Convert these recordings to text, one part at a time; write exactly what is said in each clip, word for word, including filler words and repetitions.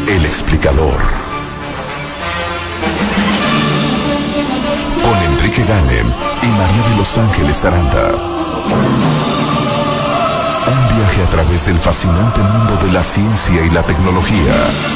El explicador. Con Enrique Ganem y María de Los Ángeles Aranda. Un viaje a través del fascinante mundo de la ciencia y la tecnología.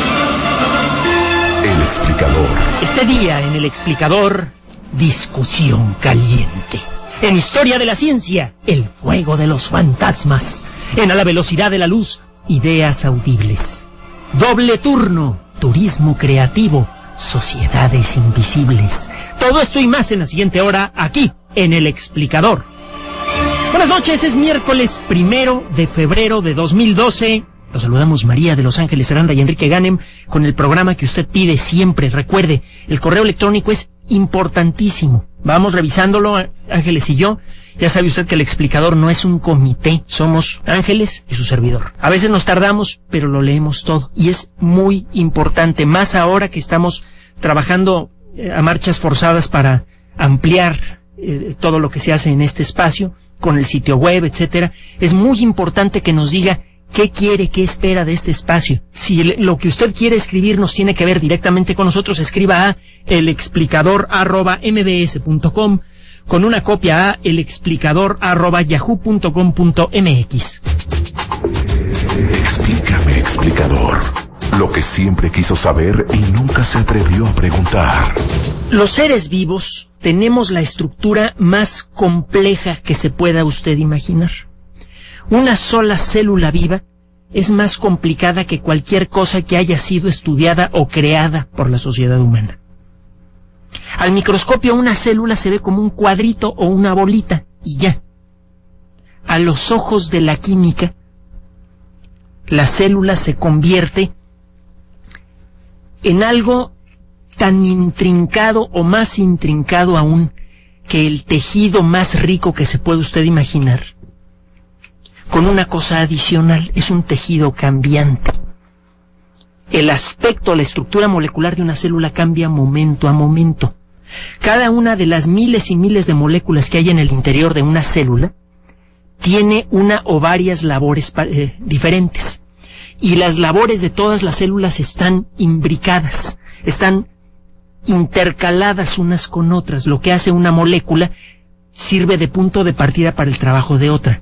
El explicador. Este día en El explicador, discusión caliente. En Historia de la Ciencia, el fuego de los fantasmas. En A la velocidad de la luz, ideas audibles. Doble turno, turismo creativo, sociedades invisibles. Todo esto y más en la siguiente hora, aquí, en El explicador. Buenas noches, es miércoles primero de febrero de dos mil doce. Los saludamos María de Los Ángeles Aranda y Enrique Ganem con el programa que usted pide siempre. Recuerde, el correo electrónico es importantísimo. Vamos revisándolo, Ángeles y yo. Ya sabe usted que el explicador no es un comité, somos Ángeles y su servidor. A veces nos tardamos, pero lo leemos todo. Y es muy importante, más ahora que estamos trabajando eh, a marchas forzadas para ampliar eh, todo lo que se hace en este espacio, con el sitio web, etcétera. Es muy importante que nos diga qué quiere, qué espera de este espacio. Si lo que usted quiere escribirnos tiene que ver directamente con nosotros, escriba a elexplicador arroba mbs punto com, con una copia a elexplicador arroba yahoo punto com punto mx. Explícame, explicador. Lo que siempre quiso saber y nunca se atrevió a preguntar. Los seres vivos tenemos la estructura más compleja que se pueda usted imaginar. Una sola célula viva es más complicada que cualquier cosa que haya sido estudiada o creada por la sociedad humana. Al microscopio una célula se ve como un cuadrito o una bolita y ya. A los ojos de la química, la célula se convierte en algo tan intrincado o más intrincado aún que el tejido más rico que se puede usted imaginar. Con una cosa adicional, es un tejido cambiante. El aspecto, la estructura molecular de una célula cambia momento a momento. Cada una de las miles y miles de moléculas que hay en el interior de una célula tiene una o varias labores eh, diferentes. Y las labores de todas las células están imbricadas, están intercaladas unas con otras. Lo que hace una molécula sirve de punto de partida para el trabajo de otra.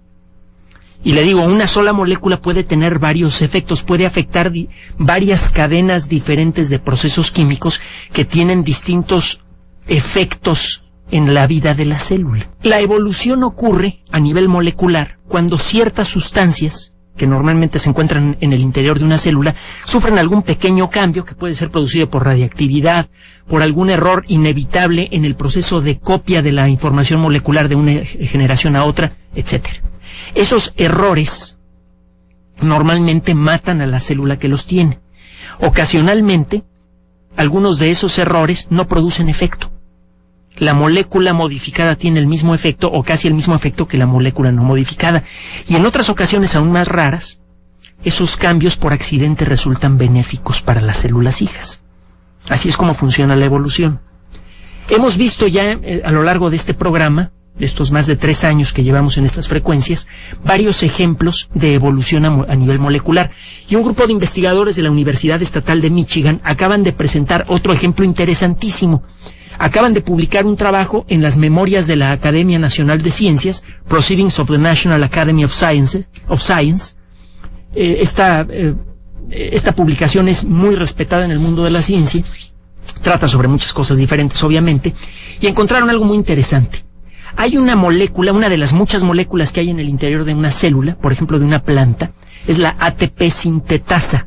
Y le digo, una sola molécula puede tener varios efectos, puede afectar di- varias cadenas diferentes de procesos químicos que tienen distintos efectos en la vida de la célula. La evolución ocurre a nivel molecular cuando ciertas sustancias, que normalmente se encuentran en el interior de una célula, sufren algún pequeño cambio que puede ser producido por radiactividad, por algún error inevitable en el proceso de copia de la información molecular de una generación a otra, etcétera. Esos errores normalmente matan a la célula que los tiene. Ocasionalmente, algunos de esos errores no producen efecto. La molécula modificada tiene el mismo efecto o casi el mismo efecto que la molécula no modificada. Y en otras ocasiones aún más raras, esos cambios por accidente resultan benéficos para las células hijas. Así es como funciona la evolución. Hemos visto ya eh, a lo largo de este programa, de estos más de tres años que llevamos en estas frecuencias, varios ejemplos de evolución a, a nivel molecular. Y un grupo de investigadores de la Universidad Estatal de Michigan acaban de presentar otro ejemplo interesantísimo. Acaban de publicar un trabajo en las memorias de la Academia Nacional de Ciencias, Proceedings of the National Academy of Science. Of Science. Eh, esta, eh, esta publicación es muy respetada en el mundo de la ciencia, trata sobre muchas cosas diferentes, obviamente, y encontraron algo muy interesante. Hay una molécula, una de las muchas moléculas que hay en el interior de una célula, por ejemplo de una planta, es la A T P sintetasa.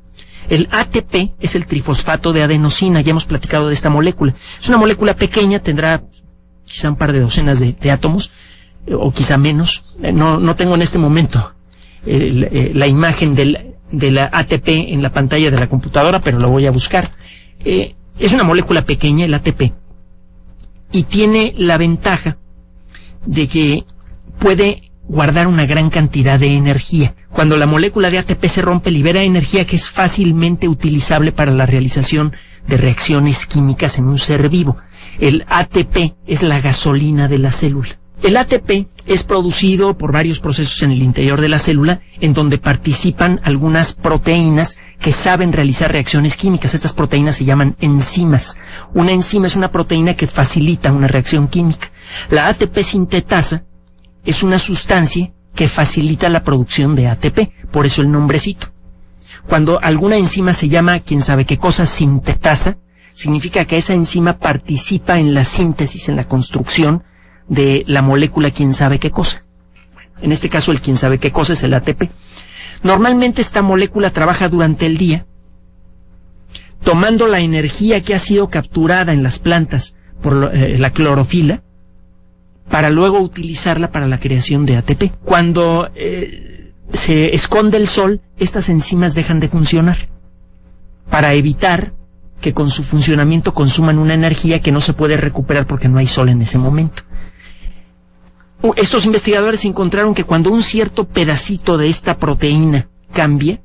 El A T P es el trifosfato de adenosina, ya hemos platicado de esta molécula. Es una molécula pequeña, tendrá quizá un par de docenas de, de átomos, eh, o quizá menos. Eh, no, no tengo en este momento eh, la, eh, la imagen del, de la A T P en la pantalla de la computadora, pero la voy a buscar. Eh, es una molécula pequeña, el A T P, y tiene la ventaja de que puede guardar una gran cantidad de energía. Cuando la molécula de A T P se rompe, libera energía que es fácilmente utilizable para la realización de reacciones químicas en un ser vivo. El A T P es la gasolina de la célula. El A T P es producido por varios procesos en el interior de la célula, en donde participan algunas proteínas que saben realizar reacciones químicas. Estas proteínas se llaman enzimas. Una enzima es una proteína que facilita una reacción química. La A T P sintetasa es una sustancia que facilita la producción de A T P, por eso el nombrecito. Cuando alguna enzima se llama quién sabe qué cosa sintetasa, significa que esa enzima participa en la síntesis, en la construcción de la molécula quién sabe qué cosa. En este caso el quién sabe qué cosa es el A T P. Normalmente esta molécula trabaja durante el día, tomando la energía que ha sido capturada en las plantas por eh, la clorofila, para luego utilizarla para la creación de A T P. Cuando eh, se esconde el sol, estas enzimas dejan de funcionar, para evitar que con su funcionamiento consuman una energía que no se puede recuperar porque no hay sol en ese momento. Estos investigadores encontraron que cuando un cierto pedacito de esta proteína cambia,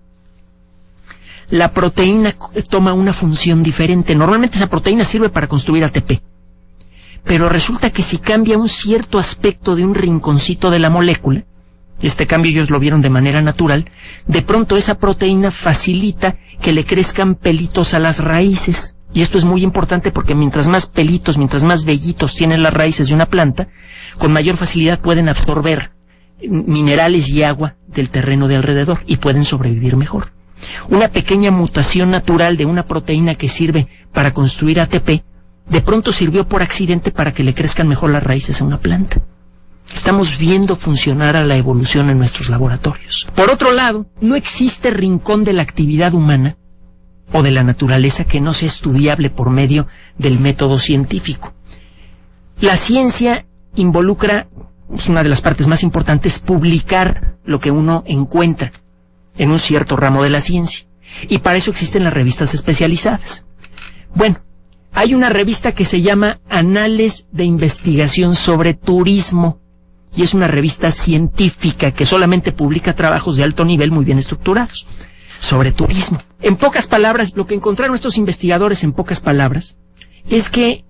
la proteína toma una función diferente. Normalmente esa proteína sirve para construir A T P, pero resulta que si cambia un cierto aspecto de un rinconcito de la molécula, este cambio ellos lo vieron de manera natural, de pronto esa proteína facilita que le crezcan pelitos a las raíces. Y esto es muy importante porque mientras más pelitos, mientras más vellitos tienen las raíces de una planta, con mayor facilidad pueden absorber minerales y agua del terreno de alrededor y pueden sobrevivir mejor. Una pequeña mutación natural de una proteína que sirve para construir A T P, de pronto sirvió por accidente para que le crezcan mejor las raíces a una planta. Estamos viendo funcionar a la evolución en nuestros laboratorios. Por otro lado, no existe rincón de la actividad humana o de la naturaleza que no sea estudiable por medio del método científico. La ciencia involucra, es una de las partes más importantes, publicar lo que uno encuentra en un cierto ramo de la ciencia. Y para eso existen las revistas especializadas. Bueno, hay una revista que se llama Anales de Investigación sobre Turismo, y es una revista científica que solamente publica trabajos de alto nivel muy bien estructurados sobre turismo. En pocas palabras, lo que encontraron estos investigadores en pocas palabras es que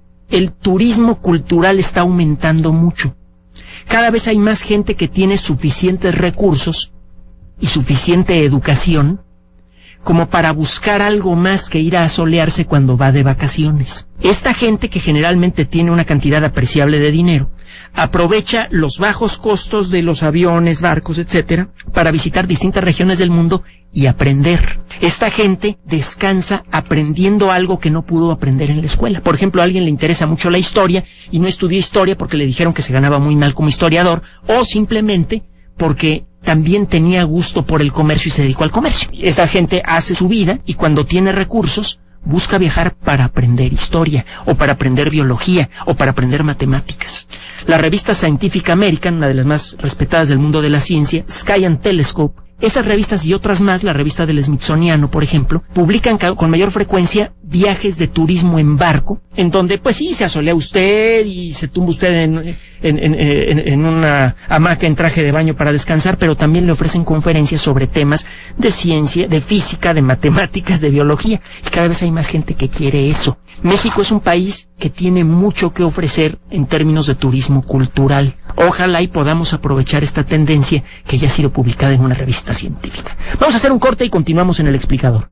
el turismo cultural está aumentando mucho. Cada vez hay más gente que tiene suficientes recursos y suficiente educación como para buscar algo más que ir a asolearse cuando va de vacaciones. Esta gente, que generalmente tiene una cantidad apreciable de dinero, aprovecha los bajos costos de los aviones, barcos, etcétera, para visitar distintas regiones del mundo y aprender. Esta gente descansa aprendiendo algo que no pudo aprender en la escuela. Por ejemplo, a alguien le interesa mucho la historia y no estudió historia porque le dijeron que se ganaba muy mal como historiador, o simplemente porque también tenía gusto por el comercio y se dedicó al comercio. Esta gente hace su vida y cuando tiene recursos busca viajar para aprender historia, o para aprender biología, o para aprender matemáticas. La revista Scientific American, una de las más respetadas del mundo de la ciencia, Sky and Telescope, esas revistas y otras más, la revista del Smithsoniano, por ejemplo, publican con mayor frecuencia viajes de turismo en barco, en donde, pues sí, se asolea usted y se tumba usted en, en, en, en, en una hamaca en traje de baño para descansar, pero también le ofrecen conferencias sobre temas de ciencia, de física, de matemáticas, de biología, y cada vez hay más gente que quiere eso. México es un país que tiene mucho que ofrecer en términos de turismo cultural. Ojalá y podamos aprovechar esta tendencia que ya ha sido publicada en una revista científica. Vamos a hacer un corte y continuamos en El Explicador.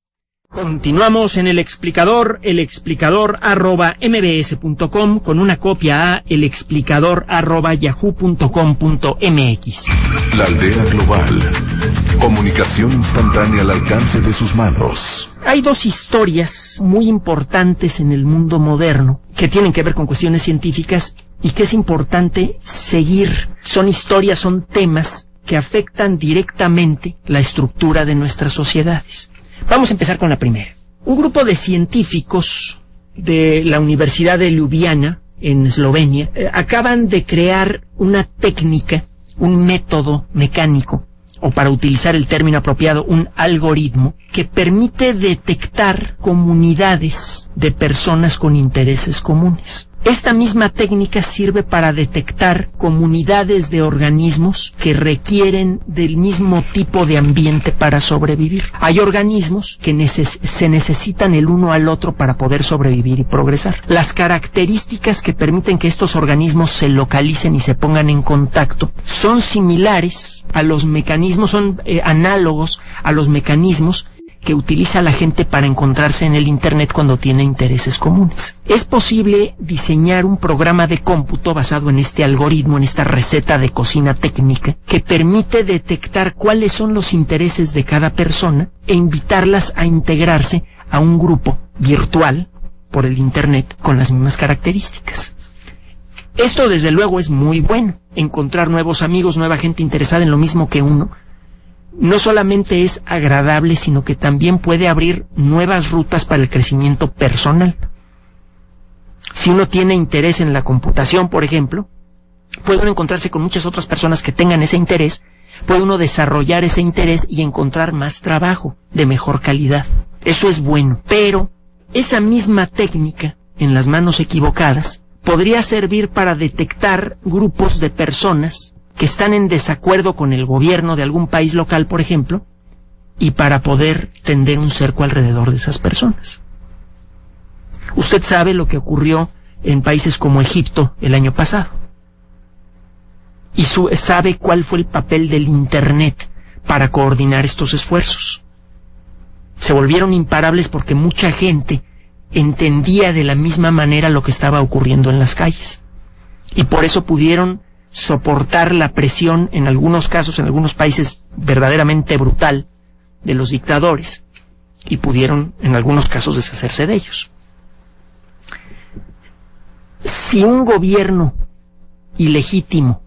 Continuamos en El Explicador, el explicador arroba mbs punto com, con una copia a el explicador arroba yahoo punto com punto mx. La aldea global. Comunicación instantánea al alcance de sus manos. Hay dos historias muy importantes en el mundo moderno que tienen que ver con cuestiones científicas y que es importante seguir. Son historias, son temas que afectan directamente la estructura de nuestras sociedades. Vamos a empezar con la primera. Un grupo de científicos de la Universidad de Ljubljana, en Eslovenia, eh, acaban de crear una técnica, un método mecánico, o para utilizar el término apropiado, un algoritmo, que permite detectar comunidades de personas con intereses comunes. Esta misma técnica sirve para detectar comunidades de organismos que requieren del mismo tipo de ambiente para sobrevivir. Hay organismos que neces- se necesitan el uno al otro para poder sobrevivir y progresar. Las características que permiten que estos organismos se localicen y se pongan en contacto son similares a los mecanismos, son eh, análogos a los mecanismos que utiliza la gente para encontrarse en el Internet cuando tiene intereses comunes. Es posible diseñar un programa de cómputo basado en este algoritmo, en esta receta de cocina técnica, que permite detectar cuáles son los intereses de cada persona e invitarlas a integrarse a un grupo virtual por el Internet con las mismas características. Esto desde luego es muy bueno, encontrar nuevos amigos, nueva gente interesada en lo mismo que uno. No solamente es agradable, sino que también puede abrir nuevas rutas para el crecimiento personal. Si uno tiene interés en la computación, por ejemplo, puede uno encontrarse con muchas otras personas que tengan ese interés, puede uno desarrollar ese interés y encontrar más trabajo de mejor calidad. Eso es bueno, pero esa misma técnica, en las manos equivocadas, podría servir para detectar grupos de personas que están en desacuerdo con el gobierno de algún país local, por ejemplo, y para poder tender un cerco alrededor de esas personas. Usted sabe lo que ocurrió en países como Egipto el año pasado. Y su, sabe cuál fue el papel del Internet para coordinar estos esfuerzos. Se volvieron imparables porque mucha gente entendía de la misma manera lo que estaba ocurriendo en las calles. Y por eso pudieron soportar la presión, en algunos casos, en algunos países verdaderamente brutal, de los dictadores, y pudieron en algunos casos deshacerse de ellos. Si un gobierno ilegítimo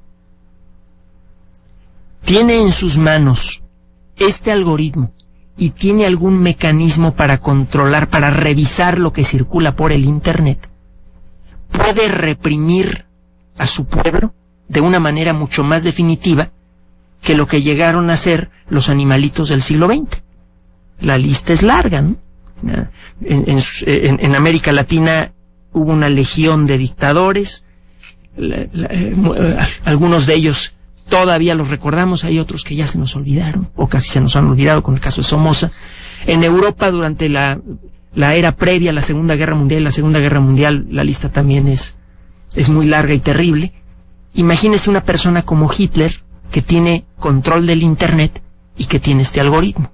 tiene en sus manos este algoritmo y tiene algún mecanismo para controlar, para revisar lo que circula por el Internet, puede reprimir a su pueblo de una manera mucho más definitiva que lo que llegaron a ser los animalitos del siglo veinte. La lista es larga, ¿no? En, en, en, en América Latina hubo una legión de dictadores, la, la, eh, algunos de ellos todavía los recordamos, hay otros que ya se nos olvidaron, o casi se nos han olvidado, con el caso de Somoza. En Europa, durante la, la era previa a la Segunda Guerra Mundial y la Segunda Guerra Mundial, la lista también es es muy larga y terrible. Imagínese una persona como Hitler, que tiene control del Internet y que tiene este algoritmo.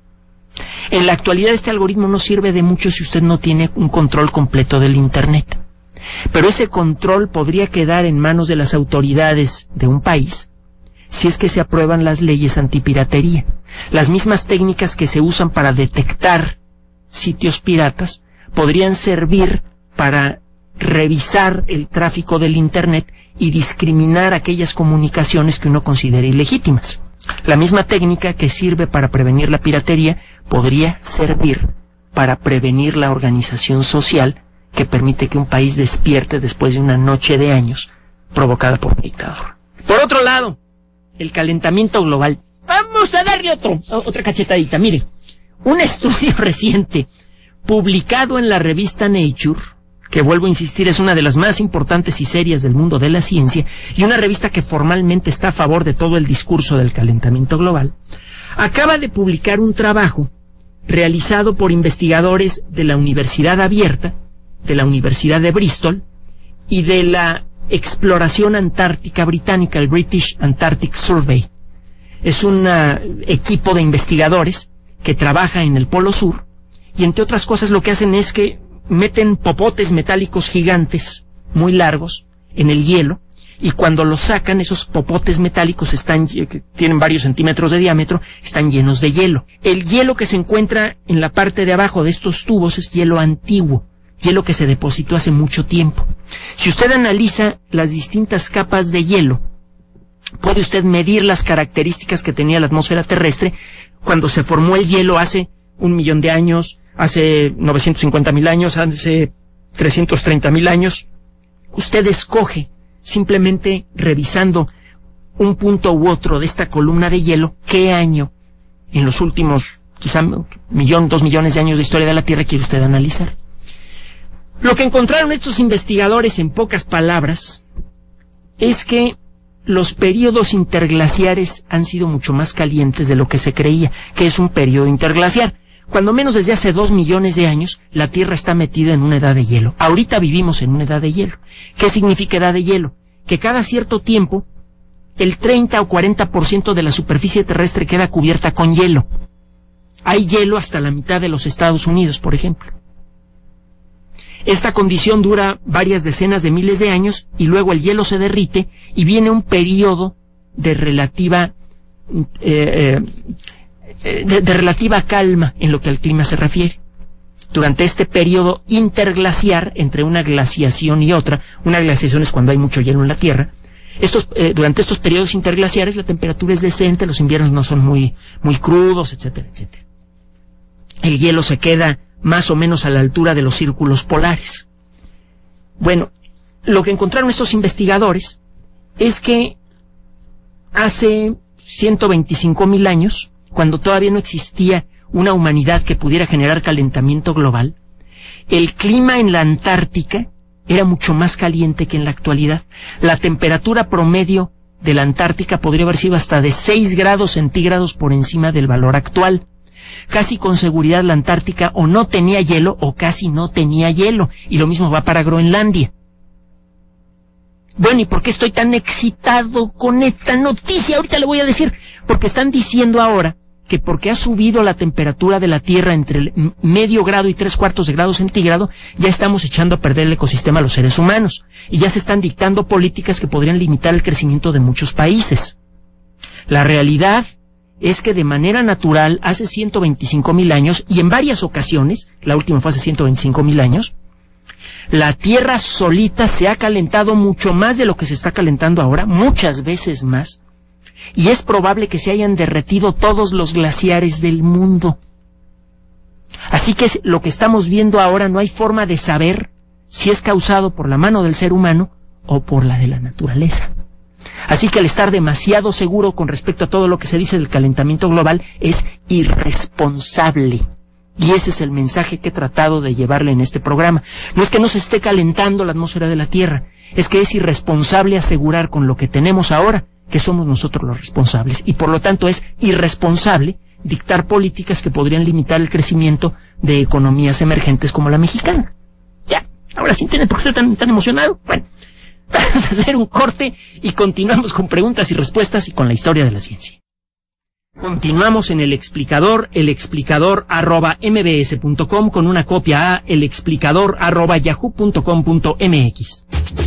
En la actualidad este algoritmo no sirve de mucho si usted no tiene un control completo del Internet. Pero ese control podría quedar en manos de las autoridades de un país si es que se aprueban las leyes antipiratería. Las mismas técnicas que se usan para detectar sitios piratas podrían servir para revisar el tráfico del Internet y discriminar aquellas comunicaciones que uno considera ilegítimas. La misma técnica que sirve para prevenir la piratería podría servir para prevenir la organización social que permite que un país despierte después de una noche de años provocada por un dictador. Por otro lado, el calentamiento global. Vamos a darle otro, otra cachetadita. Mire, un estudio reciente publicado en la revista Nature, que vuelvo a insistir es una de las más importantes y serias del mundo de la ciencia, y una revista que formalmente está a favor de todo el discurso del calentamiento global, acaba de publicar un trabajo realizado por investigadores de la Universidad Abierta, de la Universidad de Bristol y de la Exploración Antártica Británica, el British Antarctic Survey. Es un uh, equipo de investigadores que trabaja en el Polo Sur, y entre otras cosas lo que hacen es que meten popotes metálicos gigantes, muy largos, en el hielo, y cuando los sacan, esos popotes metálicos están, que tienen varios centímetros de diámetro, están llenos de hielo. El hielo que se encuentra en la parte de abajo de estos tubos es hielo antiguo, hielo que se depositó hace mucho tiempo. Si usted analiza las distintas capas de hielo, puede usted medir las características que tenía la atmósfera terrestre cuando se formó el hielo hace un millón de años, hace novecientos cincuenta mil años, hace trescientos treinta mil años. Usted escoge, simplemente revisando un punto u otro de esta columna de hielo, qué año en los últimos quizá millón, dos millones de años de historia de la Tierra quiere usted analizar. Lo que encontraron estos investigadores, en pocas palabras, es que los periodos interglaciares han sido mucho más calientes de lo que se creía, que es un periodo interglaciar. Cuando menos desde hace dos millones de años, la Tierra está metida en una edad de hielo. Ahorita vivimos en una edad de hielo. ¿Qué significa edad de hielo? Que cada cierto tiempo, el treinta o cuarenta por ciento de la superficie terrestre queda cubierta con hielo. Hay hielo hasta la mitad de los Estados Unidos, por ejemplo. Esta condición dura varias decenas de miles de años y luego el hielo se derrite y viene un periodo de relativa eh, eh, de, de relativa calma en lo que al clima se refiere. Durante este periodo interglaciar, entre una glaciación y otra, una glaciación es cuando hay mucho hielo en la Tierra, estos, eh, durante estos periodos interglaciares la temperatura es decente, los inviernos no son muy, muy crudos, etcétera, etcétera. El hielo se queda más o menos a la altura de los círculos polares. Bueno, lo que encontraron estos investigadores es que hace ciento veinticinco mil años, cuando todavía no existía una humanidad que pudiera generar calentamiento global, el clima en la Antártica era mucho más caliente que en la actualidad. La temperatura promedio de la Antártica podría haber sido hasta de seis grados centígrados por encima del valor actual. Casi con seguridad la Antártica o no tenía hielo o casi no tenía hielo, y lo mismo va para Groenlandia. Bueno, ¿y por qué estoy tan excitado con esta noticia? Ahorita le voy a decir, porque están diciendo ahora que porque ha subido la temperatura de la Tierra entre el medio grado y tres cuartos de grado centígrado, ya estamos echando a perder el ecosistema a los seres humanos, y ya se están dictando políticas que podrían limitar el crecimiento de muchos países. La realidad es que de manera natural, hace ciento veinticinco mil años, y en varias ocasiones, la última fue hace ciento veinticinco mil años, la Tierra solita se ha calentado mucho más de lo que se está calentando ahora, muchas veces más, y es probable que se hayan derretido todos los glaciares del mundo. Así que lo que estamos viendo ahora no hay forma de saber si es causado por la mano del ser humano o por la de la naturaleza. Así que al estar demasiado seguro con respecto a todo lo que se dice del calentamiento global es irresponsable. Y ese es el mensaje que he tratado de llevarle en este programa. No es que no se esté calentando la atmósfera de la Tierra, es que es irresponsable asegurar con lo que tenemos ahora que somos nosotros los responsables. Y por lo tanto es irresponsable dictar políticas que podrían limitar el crecimiento de economías emergentes como la mexicana. Ya, ahora sí entienden por qué estoy tan, tan emocionado. Bueno, vamos a hacer un corte y continuamos con preguntas y respuestas y con la historia de la ciencia. Continuamos en El Explicador, el explicador arroba mbs punto com, con una copia a el explicador arroba yahoo punto com punto mx.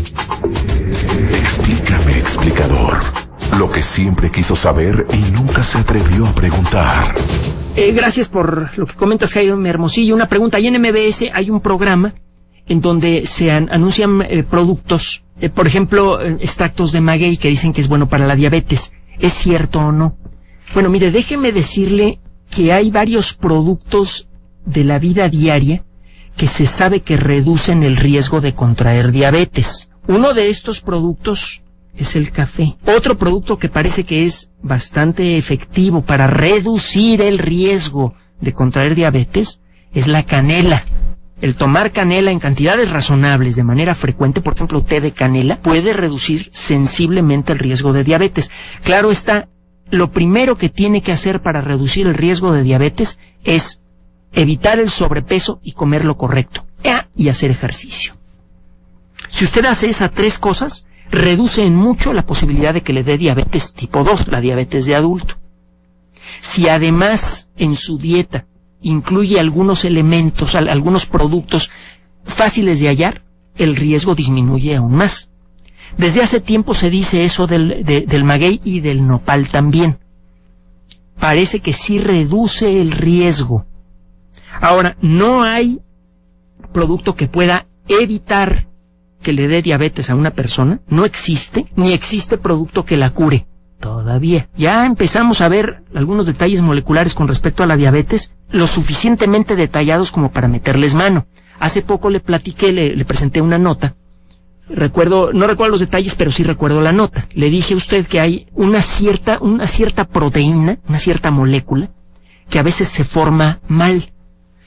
Explícame, explicador, lo que siempre quiso saber y nunca se atrevió a preguntar. Eh, gracias por lo que comentas, Jaime Hermosillo. Una pregunta, ahí en M B S hay un programa en donde se an anuncian eh, productos, eh, por ejemplo, eh, extractos de maguey que dicen que es bueno para la diabetes. ¿Es cierto o no? Bueno, mire, déjeme decirle que hay varios productos de la vida diaria que se sabe que reducen el riesgo de contraer diabetes. Uno de estos productos es el café. Otro producto que parece que es bastante efectivo para reducir el riesgo de contraer diabetes es la canela. El tomar canela en cantidades razonables de manera frecuente, por ejemplo, té de canela, puede reducir sensiblemente el riesgo de diabetes. Claro está, lo primero que tiene que hacer para reducir el riesgo de diabetes es evitar el sobrepeso y comer lo correcto, y hacer ejercicio. Si usted hace esas tres cosas, reduce en mucho la posibilidad de que le dé diabetes tipo dos, la diabetes de adulto. Si además en su dieta incluye algunos elementos, algunos productos fáciles de hallar, el riesgo disminuye aún más. Desde hace tiempo se dice eso del, de, del maguey y del nopal también. Parece que sí reduce el riesgo. Ahora, no hay producto que pueda evitar que le dé diabetes a una persona. No existe, ni existe producto que la cure. Todavía. Ya empezamos a ver algunos detalles moleculares con respecto a la diabetes, lo suficientemente detallados como para meterles mano. Hace poco le platiqué, le, le presenté una nota. Recuerdo, no recuerdo los detalles, pero sí recuerdo la nota. Le dije a usted que hay una cierta, una cierta proteína, una cierta molécula, que a veces se forma mal.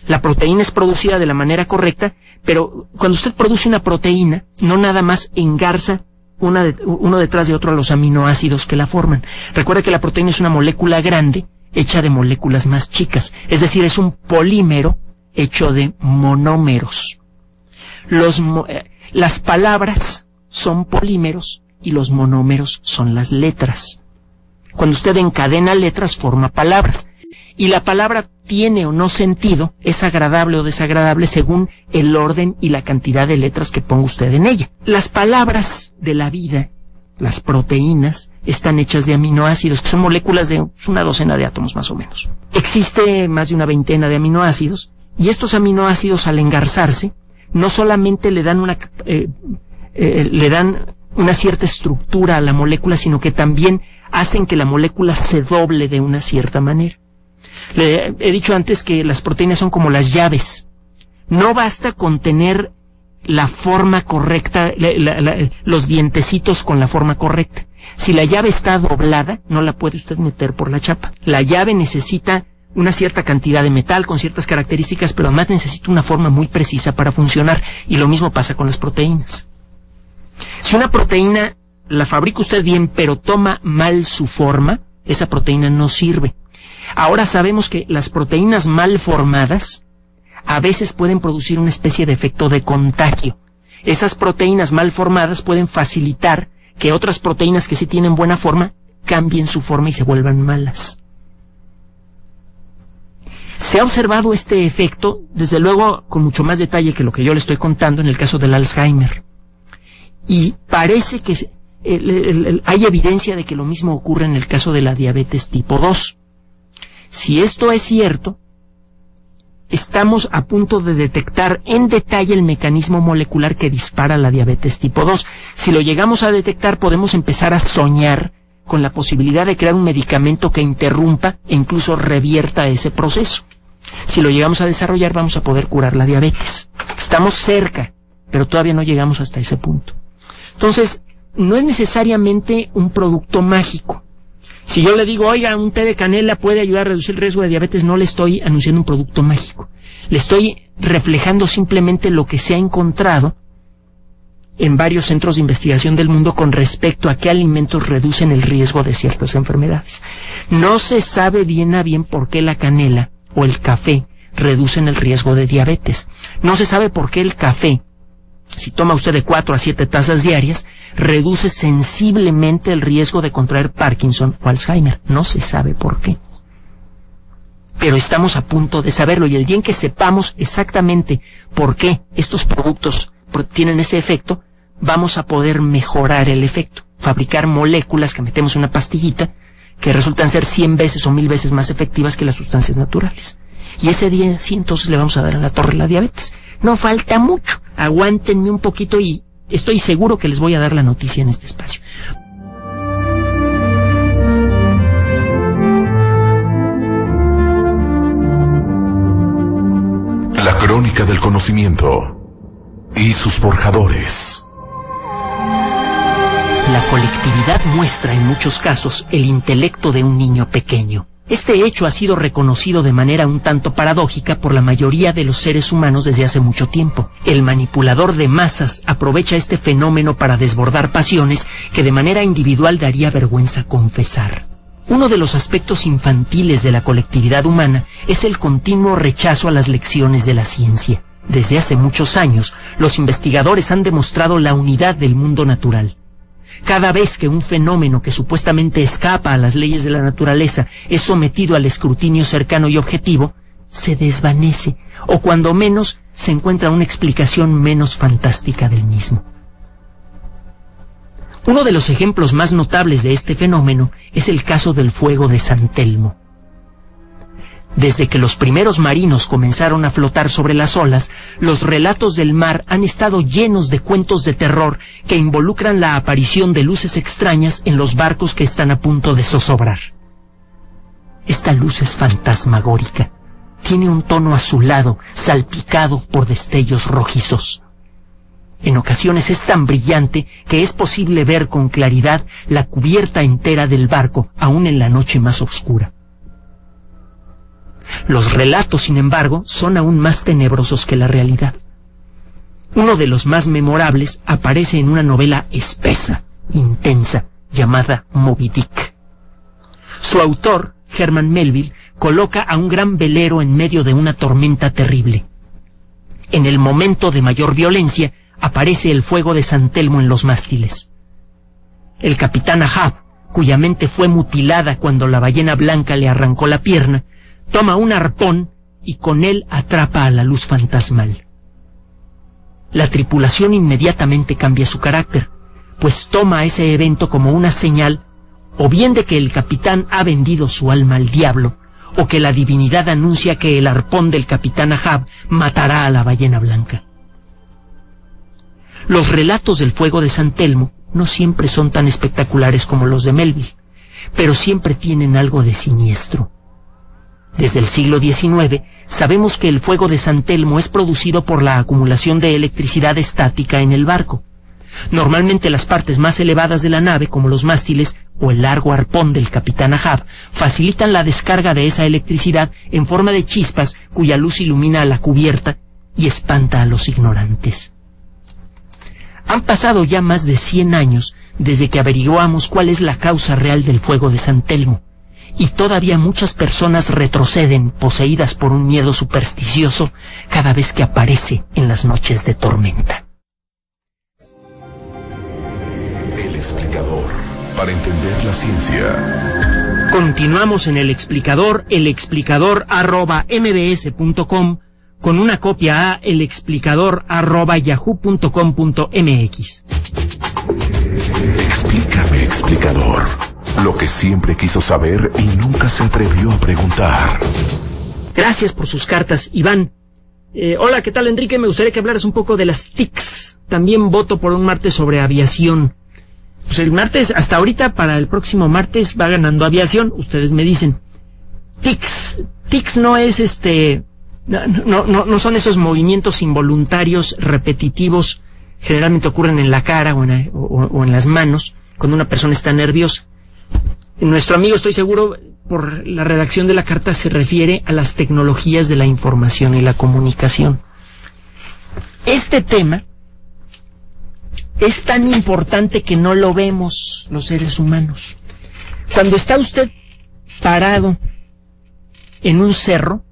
La proteína es producida de la manera correcta, pero cuando usted produce una proteína, no nada más engarza una de, uno detrás de otro a los aminoácidos que la forman. Recuerda que la proteína es una molécula grande hecha de moléculas más chicas, es decir, es un polímero hecho de monómeros. Los, eh, las palabras son polímeros y los monómeros son las letras. Cuando usted encadena letras, forma palabras. Y la palabra tiene o no sentido, es agradable o desagradable según el orden y la cantidad de letras que ponga usted en ella. Las palabras de la vida, las proteínas, están hechas de aminoácidos, que son moléculas de una docena de átomos más o menos. Existe más de una veintena de aminoácidos, y estos aminoácidos, al engarzarse, no solamente le dan una, eh, eh, le dan una cierta estructura a la molécula, sino que también hacen que la molécula se doble de una cierta manera. Le he dicho antes que las proteínas son como las llaves. No basta con tener la forma correcta, la, la, la, los dientecitos con la forma correcta. Si la llave está doblada, no la puede usted meter por la chapa. La llave necesita una cierta cantidad de metal con ciertas características, pero además necesita una forma muy precisa para funcionar. Y lo mismo pasa con las proteínas. Si una proteína la fabrica usted bien, pero toma mal su forma, esa proteína no sirve. Ahora sabemos que las proteínas mal formadas a veces pueden producir una especie de efecto de contagio. Esas proteínas mal formadas pueden facilitar que otras proteínas que sí tienen buena forma cambien su forma y se vuelvan malas. Se ha observado este efecto, desde luego, con mucho más detalle que lo que yo le estoy contando en el caso del Alzheimer. Y parece que el, el, el, hay evidencia de que lo mismo ocurre en el caso de la diabetes tipo dos. Si esto es cierto, estamos a punto de detectar en detalle el mecanismo molecular que dispara la diabetes tipo dos. Si lo llegamos a detectar, podemos empezar a soñar con la posibilidad de crear un medicamento que interrumpa e incluso revierta ese proceso. Si lo llegamos a desarrollar, vamos a poder curar la diabetes. Estamos cerca, pero todavía no llegamos hasta ese punto. Entonces, no es necesariamente un producto mágico. Si yo le digo, oiga, un té de canela puede ayudar a reducir el riesgo de diabetes, no le estoy anunciando un producto mágico. Le estoy reflejando simplemente lo que se ha encontrado en varios centros de investigación del mundo con respecto a qué alimentos reducen el riesgo de ciertas enfermedades. No se sabe bien a bien por qué la canela o el café reducen el riesgo de diabetes. No se sabe por qué el café, si toma usted de cuatro a siete tazas diarias, reduce sensiblemente el riesgo de contraer Parkinson o Alzheimer. No se sabe por qué. Pero estamos a punto de saberlo, y el día en que sepamos exactamente por qué estos productos tienen ese efecto, vamos a poder mejorar el efecto. Fabricar moléculas que metemos en una pastillita que resultan ser cien veces o mil veces más efectivas que las sustancias naturales. Y ese día sí, entonces le vamos a dar a la torre la diabetes. No falta mucho. Aguántenme un poquito y estoy seguro que les voy a dar la noticia en este espacio. La crónica del conocimiento y sus forjadores. La colectividad muestra en muchos casos el intelecto de un niño pequeño. Este hecho ha sido reconocido de manera un tanto paradójica por la mayoría de los seres humanos desde hace mucho tiempo. El manipulador de masas aprovecha este fenómeno para desbordar pasiones que de manera individual daría vergüenza confesar. Uno de los aspectos infantiles de la colectividad humana es el continuo rechazo a las lecciones de la ciencia. Desde hace muchos años, los investigadores han demostrado la unidad del mundo natural. Cada vez que un fenómeno que supuestamente escapa a las leyes de la naturaleza es sometido al escrutinio cercano y objetivo, se desvanece, o cuando menos se encuentra una explicación menos fantástica del mismo. Uno de los ejemplos más notables de este fenómeno es el caso del fuego de San Telmo. Desde que los primeros marinos comenzaron a flotar sobre las olas, los relatos del mar han estado llenos de cuentos de terror que involucran la aparición de luces extrañas en los barcos que están a punto de zozobrar. Esta luz es fantasmagórica. Tiene un tono azulado, salpicado por destellos rojizos. En ocasiones es tan brillante que es posible ver con claridad la cubierta entera del barco, aún en la noche más oscura. Los relatos, sin embargo, son aún más tenebrosos que la realidad. Uno de los más memorables aparece en una novela espesa, intensa, llamada Moby Dick. Su autor, Herman Melville, coloca a un gran velero en medio de una tormenta terrible. En el momento de mayor violencia, aparece el fuego de San Telmo en los mástiles. El capitán Ahab, cuya mente fue mutilada cuando la ballena blanca le arrancó la pierna, toma un arpón y con él atrapa a la luz fantasmal. La tripulación inmediatamente cambia su carácter, pues toma ese evento como una señal o bien de que el capitán ha vendido su alma al diablo, o que la divinidad anuncia que el arpón del capitán Ahab matará a la ballena blanca. Los relatos del fuego de San Telmo no siempre son tan espectaculares como los de Melville, pero siempre tienen algo de siniestro. Desde el siglo diecinueve sabemos que el fuego de San Telmo es producido por la acumulación de electricidad estática en el barco. Normalmente las partes más elevadas de la nave, como los mástiles o el largo arpón del capitán Ahab, facilitan la descarga de esa electricidad en forma de chispas cuya luz ilumina a la cubierta y espanta a los ignorantes. Han pasado ya más de cien años desde que averiguamos cuál es la causa real del fuego de San Telmo, y todavía muchas personas retroceden poseídas por un miedo supersticioso cada vez que aparece en las noches de tormenta. El explicador, para entender la ciencia. Continuamos en El Explicador, el explicador arroba mbs punto com, con una copia a el explicador arroba yahoo punto com punto mx. Explícame, explicador, lo que siempre quiso saber y nunca se atrevió a preguntar. Gracias por sus cartas, Iván. Eh, hola, ¿qué tal, Enrique? Me gustaría que hablaras un poco de las T I Cs. También voto por un martes sobre aviación. Pues el martes, hasta ahorita, para el próximo martes va ganando aviación, ustedes me dicen. Tics, tics no es este, no, no, no, no son esos movimientos involuntarios, repetitivos, generalmente ocurren en la cara o en, o, o en las manos, cuando una persona está nerviosa. Nuestro amigo, estoy seguro, por la redacción de la carta se refiere a las tecnologías de la información y la comunicación. Este tema es tan importante que no lo vemos los seres humanos. Cuando está usted parado en un cerro,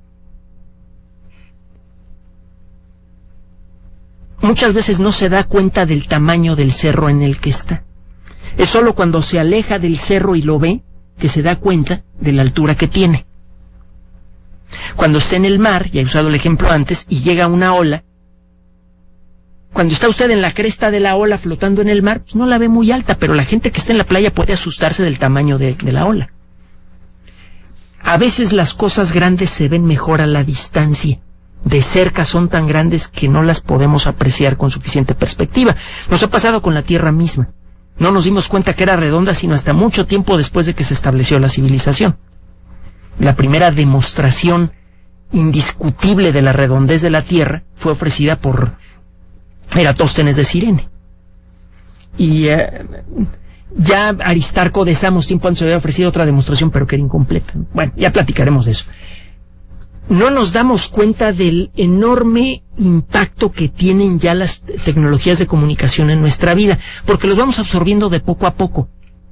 muchas veces no se da cuenta del tamaño del cerro en el que está. Es solo cuando se aleja del cerro y lo ve que se da cuenta de la altura que tiene. Cuando está en el mar, ya he usado el ejemplo antes, y llega una ola, cuando está usted en la cresta de la ola flotando en el mar, pues no la ve muy alta, pero la gente que está en la playa puede asustarse del tamaño de, de la ola. A veces las cosas grandes se ven mejor a la distancia. De cerca son tan grandes que no las podemos apreciar con suficiente perspectiva. Nos ha pasado con la Tierra misma. No nos dimos cuenta que era redonda sino hasta mucho tiempo después de que se estableció la civilización. La primera demostración indiscutible de la redondez de la Tierra fue ofrecida por Eratóstenes de Cirene. Y eh, ya Aristarco de Samos tiempo antes había ofrecido otra demostración, pero que era incompleta. Bueno, ya platicaremos de eso. No nos damos cuenta del enorme impacto que tienen ya las tecnologías de comunicación en nuestra vida, porque los vamos absorbiendo de poco a poco.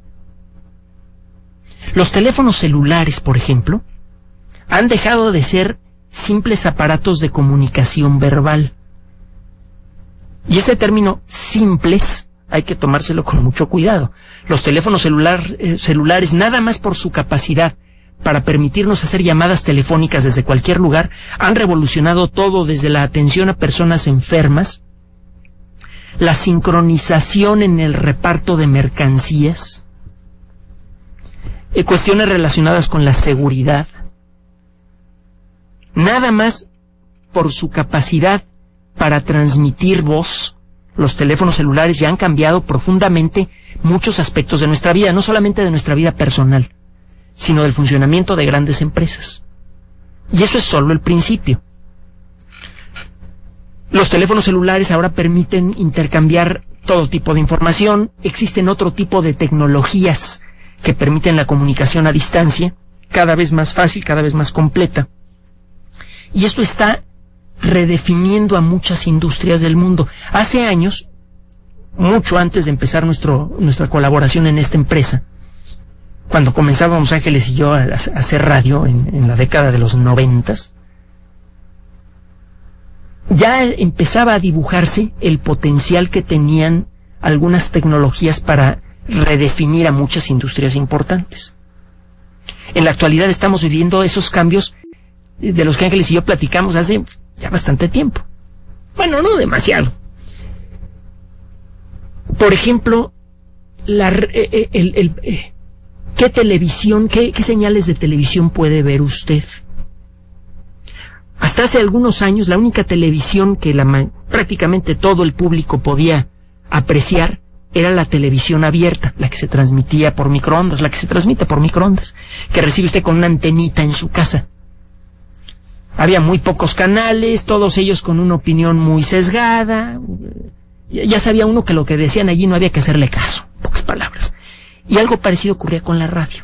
Los teléfonos celulares, por ejemplo, han dejado de ser simples aparatos de comunicación verbal. Y ese término simples hay que tomárselo con mucho cuidado. Los teléfonos celular, eh, celulares, nada más por su capacidad para permitirnos hacer llamadas telefónicas desde cualquier lugar, han revolucionado todo, desde la atención a personas enfermas, la sincronización en el reparto de mercancías, eh, cuestiones relacionadas con la seguridad. Nada más por su capacidad para transmitir voz, los teléfonos celulares ya han cambiado profundamente muchos aspectos de nuestra vida, no solamente de nuestra vida personal, sino del funcionamiento de grandes empresas. Y eso es solo el principio. Los teléfonos celulares ahora permiten intercambiar todo tipo de información. Existen otro tipo de tecnologías que permiten la comunicación a distancia, cada vez más fácil, cada vez más completa. Y esto está redefiniendo a muchas industrias del mundo. Hace años, mucho antes de empezar nuestro, nuestra colaboración en esta empresa, cuando comenzábamos Ángeles y yo a, a hacer radio en, en la década de los noventas, ya empezaba a dibujarse el potencial que tenían algunas tecnologías para redefinir a muchas industrias importantes. En la actualidad estamos viviendo esos cambios de los que Ángeles y yo platicamos hace ya bastante tiempo. Bueno, no demasiado. Por ejemplo, la, el, el, el, ¿qué televisión, qué, qué señales de televisión puede ver usted? Hasta hace algunos años, la única televisión que la, prácticamente todo el público podía apreciar era la televisión abierta, la que se transmitía por microondas, la que se transmite por microondas, que recibe usted con una antenita en su casa. Había muy pocos canales, todos ellos con una opinión muy sesgada. Ya sabía uno que lo que decían allí no había que hacerle caso, en pocas palabras. Y algo parecido ocurría con la radio.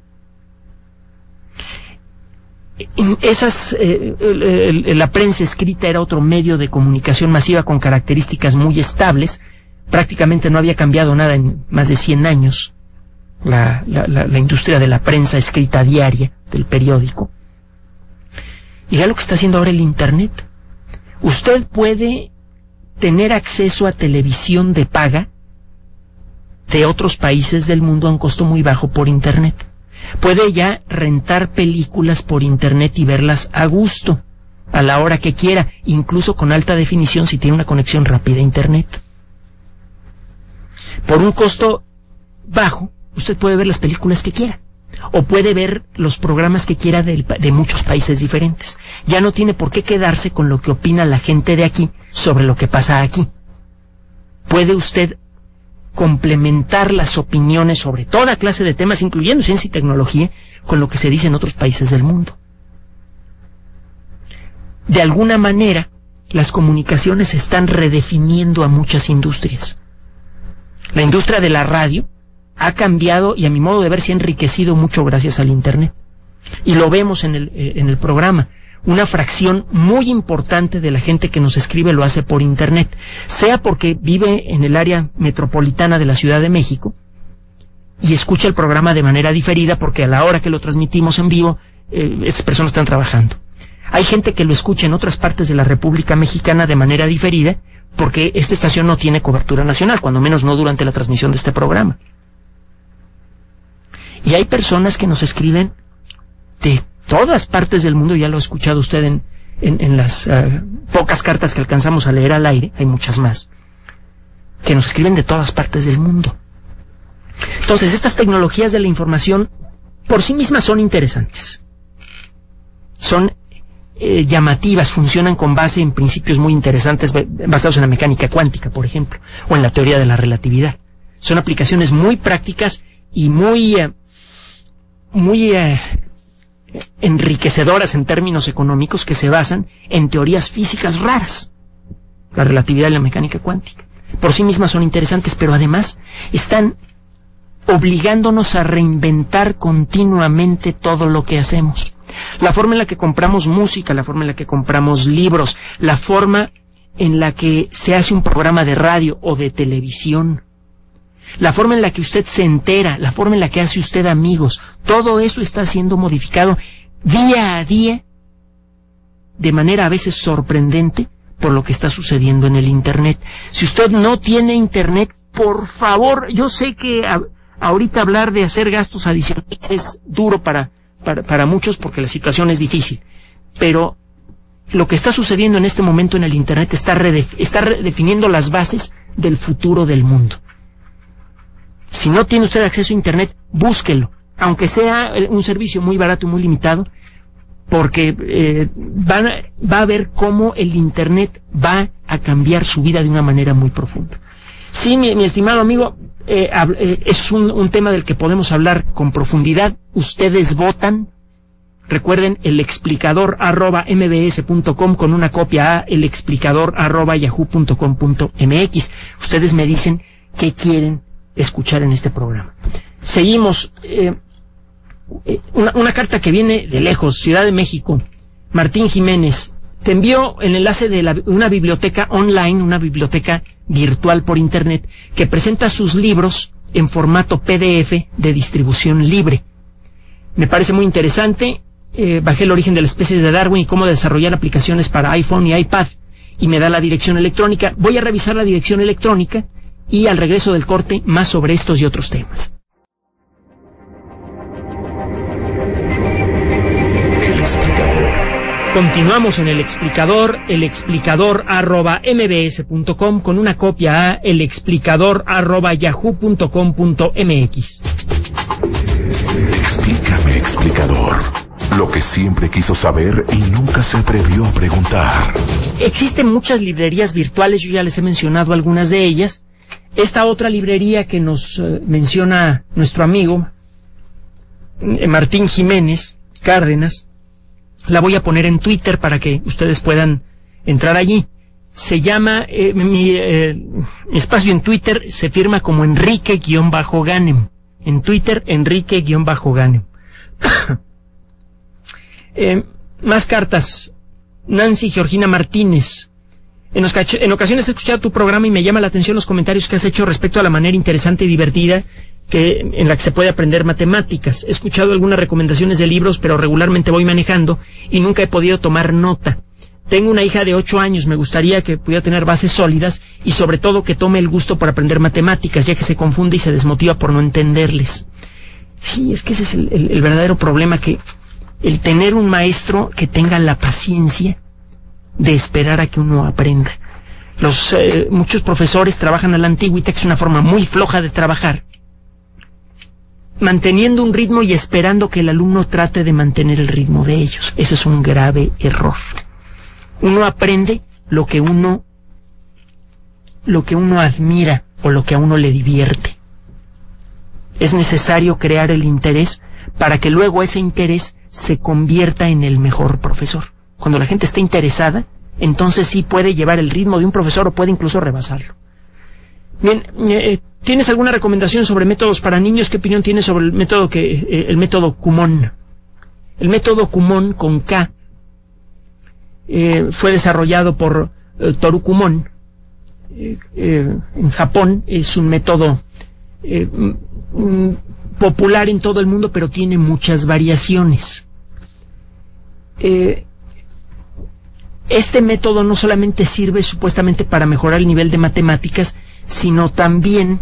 Esas, eh, el, el, la prensa escrita era otro medio de comunicación masiva con características muy estables. Prácticamente no había cambiado nada en más de cien años la, la, la, la industria de la prensa escrita diaria, del periódico. Y vea lo que está haciendo ahora el Internet. Usted puede tener acceso a televisión de paga de otros países del mundo a un costo muy bajo por Internet. Puede ya rentar películas por Internet y verlas a gusto, a la hora que quiera, incluso con alta definición si tiene una conexión rápida a Internet. Por un costo bajo, usted puede ver las películas que quiera, o puede ver los programas que quiera de, de muchos países diferentes. Ya no tiene por qué quedarse con lo que opina la gente de aquí sobre lo que pasa aquí. Puede usted complementar las opiniones sobre toda clase de temas, incluyendo ciencia y tecnología, con lo que se dice en otros países del mundo. De alguna manera, las comunicaciones están redefiniendo a muchas industrias. La industria de la radio ha cambiado y a mi modo de ver se ha enriquecido mucho gracias al Internet. Y lo vemos en el, eh, en el programa. Una fracción muy importante de la gente que nos escribe lo hace por Internet, sea porque vive en el área metropolitana de la Ciudad de México y escucha el programa de manera diferida porque a la hora que lo transmitimos en vivo, eh, esas personas están trabajando. Hay gente que lo escucha en otras partes de la República Mexicana de manera diferida porque esta estación no tiene cobertura nacional, cuando menos no durante la transmisión de este programa. Y hay personas que nos escriben de todas partes del mundo, ya lo ha escuchado usted en, en, en las uh, pocas cartas que alcanzamos a leer al aire, hay muchas más, que nos escriben de todas partes del mundo. Entonces, estas tecnologías de la información por sí mismas son interesantes. Son eh, llamativas, funcionan con base en principios muy interesantes basados en la mecánica cuántica, por ejemplo, o en la teoría de la relatividad. Son aplicaciones muy prácticas y muy, eh, muy eh, enriquecedoras en términos económicos que se basan en teorías físicas raras, la relatividad y la mecánica cuántica. Por sí mismas son interesantes, pero además están obligándonos a reinventar continuamente todo lo que hacemos. La forma en la que compramos música, la forma en la que compramos libros, la forma en la que se hace un programa de radio o de televisión, la forma en la que usted se entera, la forma en la que hace usted amigos, todo eso está siendo modificado día a día de manera a veces sorprendente por lo que está sucediendo en el Internet. Si usted no tiene Internet, por favor, yo sé que a, ahorita hablar de hacer gastos adicionales es duro para, para, para muchos porque la situación es difícil, pero lo que está sucediendo en este momento en el Internet está, redef, está redefiniendo las bases del futuro del mundo. Si no tiene usted acceso a Internet, búsquelo, aunque sea un servicio muy barato y muy limitado, porque eh, van a, va a ver cómo el Internet va a cambiar su vida de una manera muy profunda. Sí, mi, mi estimado amigo, eh, eh, es un, un tema del que podemos hablar con profundidad. Ustedes votan. Recuerden, el explicador arroba mbs punto com con una copia a el explicador arroba yahoo punto com punto mx. Ustedes me dicen qué quieren escuchar en este programa. Seguimos. Eh, una, una carta que viene de lejos, Ciudad de México. Martín Jiménez, te envío el enlace de la, una biblioteca online, una biblioteca virtual por internet, que presenta sus libros en formato P D F de distribución libre. Me parece muy interesante. Eh, bajé el origen de la especie de Darwin y cómo desarrollar aplicaciones para iPhone y iPad, y me da la dirección electrónica. Voy a revisar la dirección electrónica y al regreso del corte más sobre estos y otros temas. El explicador. Continuamos en El Explicador, el explicador arroba mbs punto com, con una copia a el explicador arroba yahoo punto com punto mx. Explícame, explicador. Lo que siempre quiso saber y nunca se atrevió a preguntar. Existen muchas librerías virtuales, yo ya les he mencionado algunas de ellas. Esta otra librería que nos uh, menciona nuestro amigo eh, Martín Jiménez Cárdenas, la voy a poner en Twitter para que ustedes puedan entrar allí. Se llama, eh, mi eh, espacio en Twitter se firma como Enrique-Ganem. En Twitter, Enrique-Ganem. Eh, más cartas. Nancy Georgina Martínez. En, en ocasiones he escuchado tu programa y me llama la atención los comentarios que has hecho respecto a la manera interesante y divertida que, en la que se puede aprender matemáticas. He escuchado algunas recomendaciones de libros, pero regularmente voy manejando y nunca he podido tomar nota. Tengo una hija de ocho años, me gustaría que pudiera tener bases sólidas y sobre todo que tome el gusto por aprender matemáticas, ya que se confunde y se desmotiva por no entenderles. Sí, es que ese es el, el, el verdadero problema, que el tener un maestro que tenga la paciencia de esperar a que uno aprenda. Los eh, muchos profesores trabajan a la antigüita, que es una forma muy floja de trabajar, manteniendo un ritmo y esperando que el alumno trate de mantener el ritmo de ellos. Eso es un grave error. Uno aprende lo que uno lo que uno admira o lo que a uno le divierte. Es necesario crear el interés para que luego ese interés se convierta en el mejor profesor. Cuando la gente está interesada, entonces sí puede llevar el ritmo de un profesor o puede incluso rebasarlo. Bien, eh, ¿tienes alguna recomendación sobre métodos para niños? ¿Qué opinión tienes sobre el método que eh, el método Kumon? El método Kumon con K eh, fue desarrollado por eh, Toru Kumon eh, eh, en Japón. Es un método eh, m- popular en todo el mundo, pero tiene muchas variaciones. Eh, este método no solamente sirve supuestamente para mejorar el nivel de matemáticas, sino también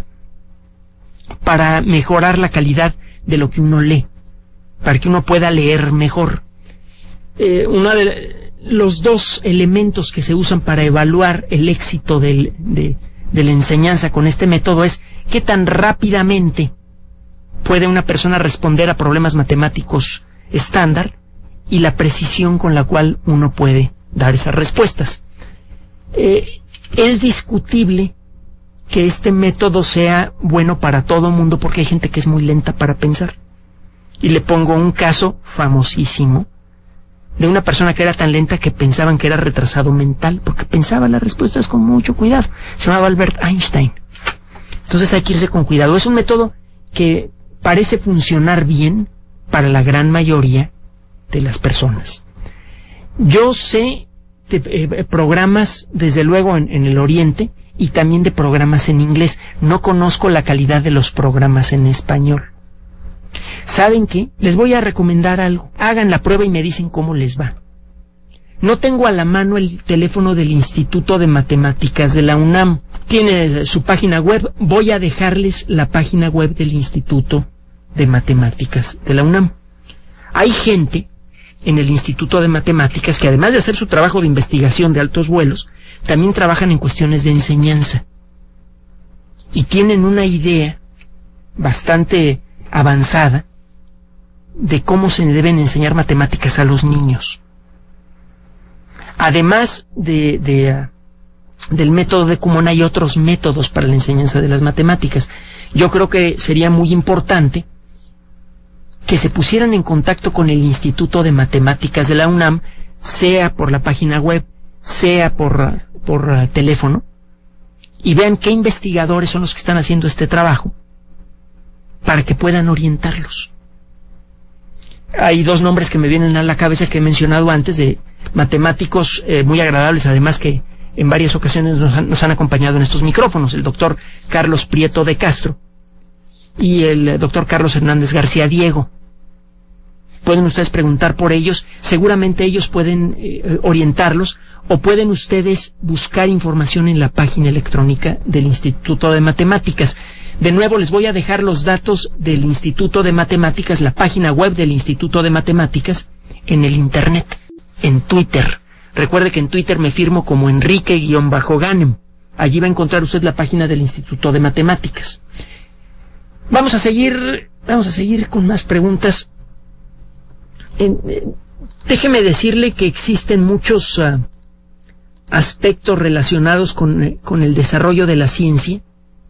para mejorar la calidad de lo que uno lee, para que uno pueda leer mejor. Eh, uno de los dos elementos que se usan para evaluar el éxito del, de, de la enseñanza con este método es qué tan rápidamente puede una persona responder a problemas matemáticos estándar y la precisión con la cual uno puede dar esas respuestas. Eh, es discutible que este método sea bueno para todo el mundo, porque hay gente que es muy lenta para pensar. Y le pongo un caso famosísimo de una persona que era tan lenta que pensaban que era retrasado mental, porque pensaba las respuestas con mucho cuidado. Se llamaba Albert Einstein. Entonces hay que irse con cuidado. Es un método que parece funcionar bien para la gran mayoría de las personas. Yo sé de eh, programas, desde luego, en, en el Oriente, y también de programas en inglés. No conozco la calidad de los programas en español. ¿Saben qué? Les voy a recomendar algo. Hagan la prueba y me dicen cómo les va. No tengo a la mano el teléfono del Instituto de Matemáticas de la UNAM. Tiene su página web. Voy a dejarles la página web del Instituto de Matemáticas de la UNAM. Hay gente en el Instituto de Matemáticas que, además de hacer su trabajo de investigación de altos vuelos, también trabajan en cuestiones de enseñanza. Y tienen una idea bastante avanzada de cómo se deben enseñar matemáticas a los niños. Además de, de, uh, del método de Kumon, hay otros métodos para la enseñanza de las matemáticas. Yo creo que sería muy importante que se pusieran en contacto con el Instituto de Matemáticas de la UNAM, sea por la página web, sea por, uh, por uh, teléfono, y vean qué investigadores son los que están haciendo este trabajo, para que puedan orientarlos. hay dos nombres que me vienen a la cabeza que he mencionado antes, de matemáticos eh, muy agradables, además que en varias ocasiones nos han, nos han acompañado en estos micrófonos, el doctor Carlos Prieto de Castro y el doctor Carlos Hernández García Diego. Pueden ustedes preguntar por ellos, seguramente ellos pueden eh, orientarlos, o pueden ustedes buscar información en la página electrónica del Instituto de Matemáticas. De nuevo, les voy a dejar los datos del Instituto de Matemáticas, la página web del Instituto de Matemáticas, en el Internet, en Twitter. Recuerde que en Twitter me firmo como Enrique-Ganem. Allí va a encontrar usted la página del Instituto de Matemáticas. Vamos a seguir, vamos a seguir con más preguntas. Eh, eh, déjeme decirle que existen muchos uh, aspectos relacionados con, eh, con el desarrollo de la ciencia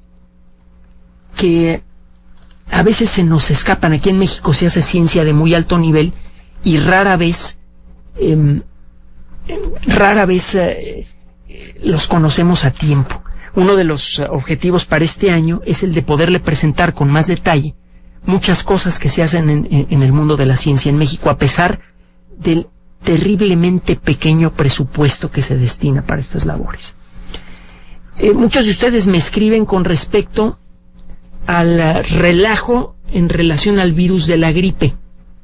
que a veces se nos escapan. Aquí en México se hace ciencia de muy alto nivel y rara vez eh, rara vez eh, los conocemos a tiempo. Uno de los uh, objetivos para este año es el de poderle presentar con más detalle muchas cosas que se hacen en, en, en el mundo de la ciencia en México, a pesar del terriblemente pequeño presupuesto que se destina para estas labores. Eh, muchos de ustedes me escriben con respecto al uh, relajo en relación al virus de la gripe,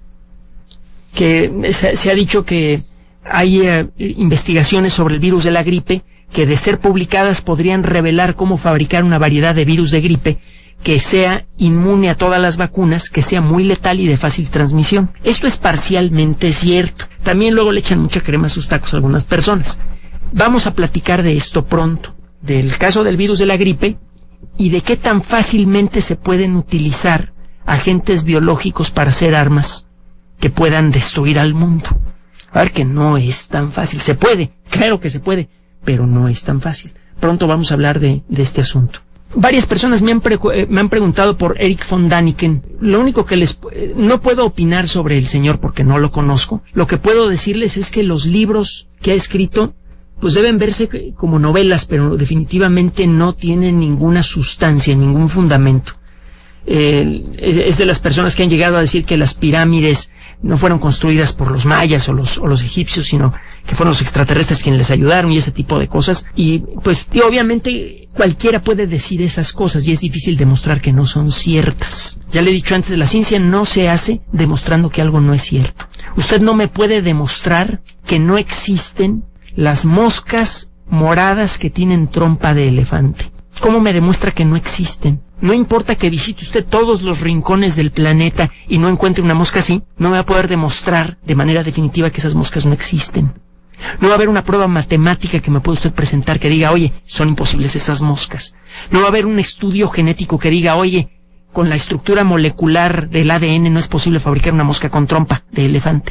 que se, se ha dicho que hay uh, investigaciones sobre el virus de la gripe que, de ser publicadas, podrían revelar cómo fabricar una variedad de virus de gripe que sea inmune a todas las vacunas, que sea muy letal y de fácil transmisión. Esto es parcialmente cierto. También luego le echan mucha crema a sus tacos a algunas personas. Vamos a platicar de esto pronto, del caso del virus de la gripe y de qué tan fácilmente se pueden utilizar agentes biológicos para hacer armas que puedan destruir al mundo. A ver, que no es tan fácil. Se puede, claro que se puede, pero no es tan fácil. Pronto vamos a hablar de, de este asunto. Varias personas me han, pre me han preguntado por Erich von Däniken. Lo único que les... Eh, no puedo opinar sobre el señor porque no lo conozco. Lo que puedo decirles es que los libros que ha escrito pues deben verse como novelas, pero definitivamente no tienen ninguna sustancia, ningún fundamento. Eh, es de las personas que han llegado a decir que las pirámides no fueron construidas por los mayas o los, o los egipcios, sino que fueron los extraterrestres quienes les ayudaron y ese tipo de cosas. Y pues tío, obviamente cualquiera puede decir esas cosas y es difícil demostrar que no son ciertas. Ya le he dicho antes, la ciencia no se hace demostrando que algo no es cierto. Usted no me puede demostrar que no existen las moscas moradas que tienen trompa de elefante. ¿Cómo me demuestra que no existen? No importa que visite usted todos los rincones del planeta y no encuentre una mosca así, no me va a poder demostrar de manera definitiva que esas moscas no existen. No va a haber una prueba matemática que me pueda usted presentar que diga, oye, son imposibles esas moscas. No va a haber un estudio genético que diga, oye, con la estructura molecular del A D N no es posible fabricar una mosca con trompa de elefante.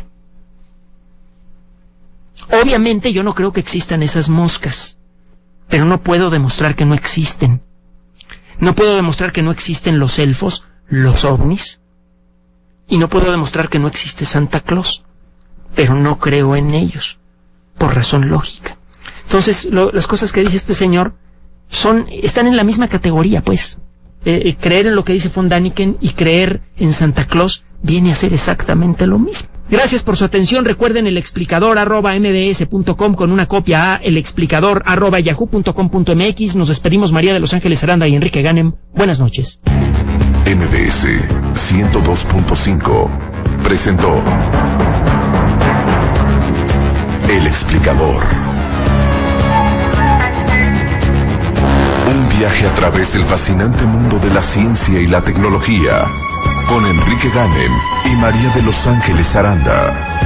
Obviamente yo no creo que existan esas moscas, pero no puedo demostrar que no existen. No puedo demostrar que no existen los elfos, los ovnis, y no puedo demostrar que no existe Santa Claus, pero no creo en ellos, por razón lógica. Entonces, lo, las cosas que dice este señor son, están en la misma categoría, pues. Eh, eh, creer en lo que dice von Däniken y creer en Santa Claus viene a ser exactamente lo mismo. Gracias por su atención. Recuerden el explicador arroba mbs punto com con una copia a el explicador arroba yahoo punto com punto mx. Nos despedimos María de Los Ángeles Aranda y Enrique Ganem. Buenas noches. M B S ciento dos punto cinco presentó El Explicador. Un viaje a través del fascinante mundo de la ciencia y la tecnología, con Enrique Ganem y María de Los Ángeles Aranda.